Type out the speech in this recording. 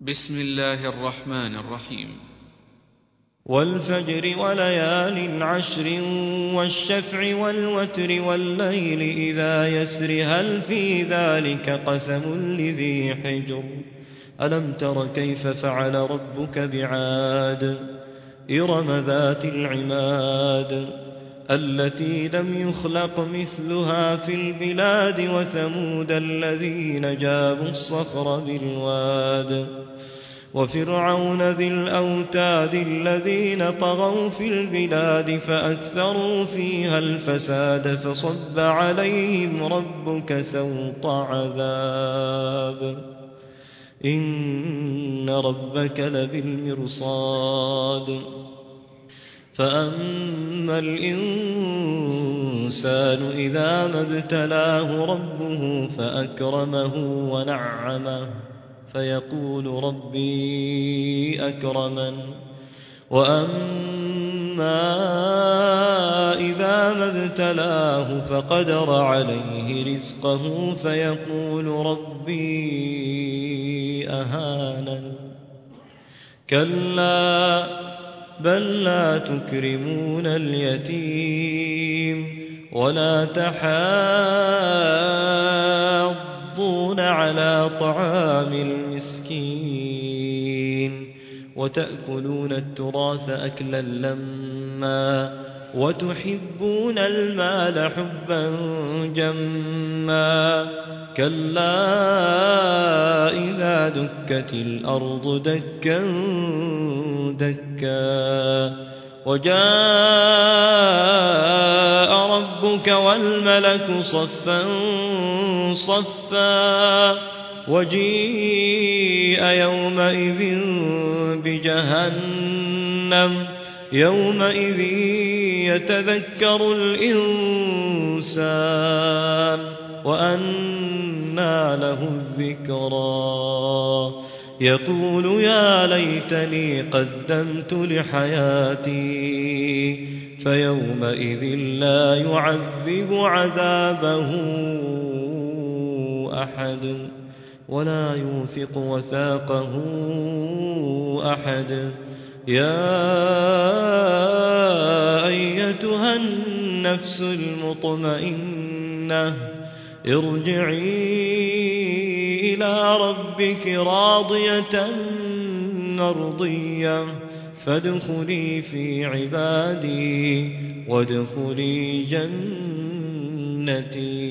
بسم الله الرحمن الرحيم. والفجر وليال عشر والشفع والوتر والليل إذا يسر هل في ذلك قسم لذي حجر ألم تر كيف فعل ربك بعاد إرم ذات العماد التي لم يخلق مثلها في البلاد وثمود الذين جابوا الصخر بالواد وفرعون ذي الأوتاد الذين طغوا في البلاد فأكثروا فيها الفساد فصب عليهم ربك سوط عذاب إن ربك لبالمرصاد فأما الإنسان إذا ما ابتلاه ربه فأكرمه ونعمه فيقول ربي أكرمن وأما إذا ما ابتلاه فقدر عليه رزقه فيقول ربي أهانن كلا بل لا تكرمون اليتيم ولا تحاضون على طعام المسكين وتأكلون التراث أكلا لما وتحبون المال حبا جما كلا إذا دكت الأرض دكا دكا وجاء ربك والملك صفا صفا وجيء يومئذ بجهنم يومئذ يتذكر الإنسان وأنى له الذكرى يقول يا ليتني قدمت لحياتي فيومئذ لا يعذب عذابه أحد ولا يوثق وثاقه أحد يا أيتها النفس المطمئنة ارجعي إلى ربك راضية مرضية فادخلي في عبادي وادخلي جنتي.